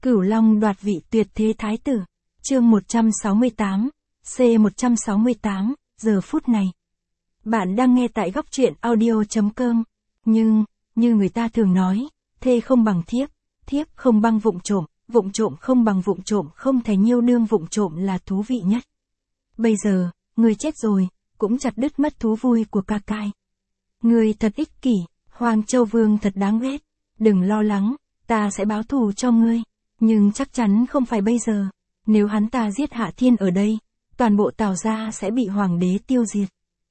Cửu Long đoạt vị tuyệt thế thái tử. Chương 168, C168, giờ phút này. Bạn đang nghe tại góc truyện audio.com. Nhưng, như người ta thường nói, thê không bằng thiếp, thiếp không bằng vụng trộm không bằng vụng trộm, không thể nhiêu đương vụng trộm là thú vị nhất. Bây giờ, người chết rồi, cũng chặt đứt mất thú vui của ca cai. Người thật ích kỷ, Hoàng Châu Vương thật đáng ghét. Đừng lo lắng, ta sẽ báo thù cho ngươi. Nhưng chắc chắn không phải bây giờ. Nếu hắn ta giết Hạ Thiên ở đây, toàn bộ Tào gia sẽ bị hoàng đế tiêu diệt.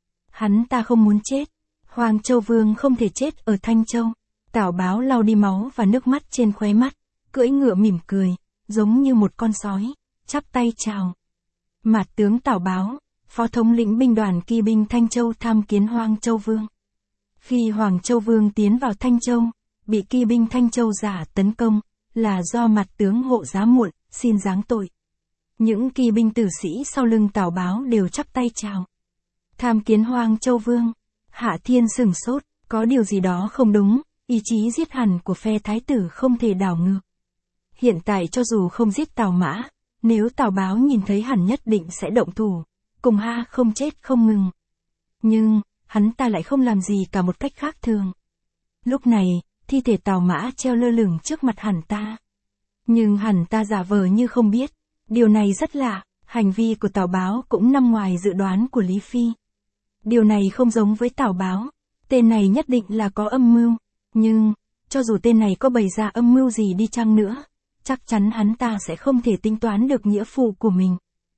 Hắn ta không muốn chết. Hoàng Châu Vương không thể chết ở Thanh Châu. Tào Báo lau đi máu và nước mắt trên khóe mắt, cưỡi ngựa mỉm cười, giống như một con sói, chắp tay chào. Mạt tướng Tào Báo, phó thống lĩnh binh đoàn kỳ binh Thanh Châu tham kiến Hoàng Châu Vương. Khi Hoàng Châu Vương tiến vào Thanh Châu, bị kỳ binh Thanh Châu giả tấn công, là do mặt tướng hộ giá muộn, xin giáng tội. Những kỳ binh tử sĩ sau lưng Tào Báo đều chắp tay chào. Tham kiến Hoàng Châu Vương. Hạ Thiên sửng sốt, có điều gì đó không đúng, ý chí giết hẳn của phe thái tử không thể đảo ngược. Hiện tại cho dù không giết Tào Mã, nếu Tào Báo nhìn thấy hẳn nhất định sẽ động thủ, cùng ha không chết không ngừng. Nhưng, hắn ta lại không làm gì cả một cách khác thường. Lúc này, thi thể Tào Mã treo lơ lửng trước mặt hẳn ta. Nhưng hẳn ta giả vờ như không biết. Điều này rất lạ, hành vi của Tào Báo cũng nằm ngoài dự đoán của Lý Phi. Điều này không giống với Tào Báo, tên này nhất định là có âm mưu. Nhưng, cho dù tên này có bày ra âm mưu gì đi chăng nữa, chắc chắn hắn ta sẽ không thể tính toán được nghĩa vụ của mình.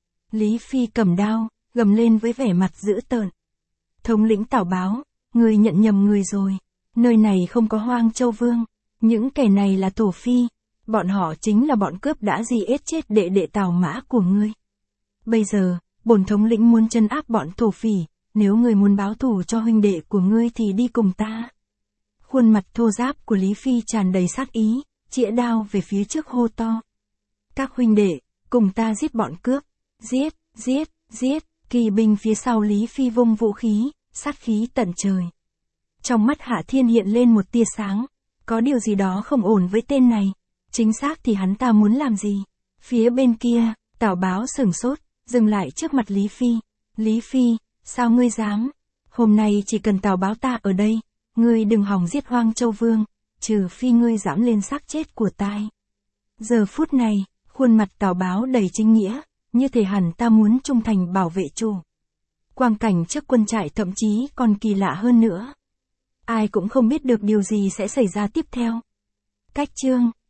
Lý Phi cầm đao, gầm lên với vẻ mặt dữ tợn. Thống lĩnh Tào Báo, người nhận nhầm người rồi. Nơi này không có Hoàng Châu Vương. Những kẻ này là thổ phi. Bọn họ chính là bọn cướp đã giết chết đệ đệ Tào Mã của ngươi. Bây giờ, bổn thống lĩnh muốn trấn áp bọn thổ phỉ. Nếu ngươi muốn báo thù cho huynh đệ của ngươi thì đi cùng ta. Khuôn mặt thô ráp của Lý Phi tràn đầy sát ý, chĩa đao về phía trước hô to. Các huynh đệ, cùng ta giết bọn cướp. Giết, giết, giết. Kỳ binh phía sau Lý Phi vung vũ khí, sát khí tận trời. Trong mắt Hạ Thiên hiện lên một tia sáng. Có điều gì đó không ổn với tên này. Chính xác thì hắn ta muốn làm gì? Phía bên kia, Tào Báo sửng sốt, dừng lại trước mặt Lý Phi. Lý Phi, sao ngươi dám? Hôm nay chỉ cần Tào Báo ta ở đây, ngươi đừng hòng giết Hoàng Châu Vương, trừ phi ngươi dám lên xác chết của tai. Giờ phút này, khuôn mặt Tào Báo đầy chính nghĩa, như thể hẳn ta muốn trung thành bảo vệ chủ. Quang cảnh trước quân trại thậm chí còn kỳ lạ hơn nữa. Ai cũng không biết được điều gì sẽ xảy ra tiếp theo. Cách chương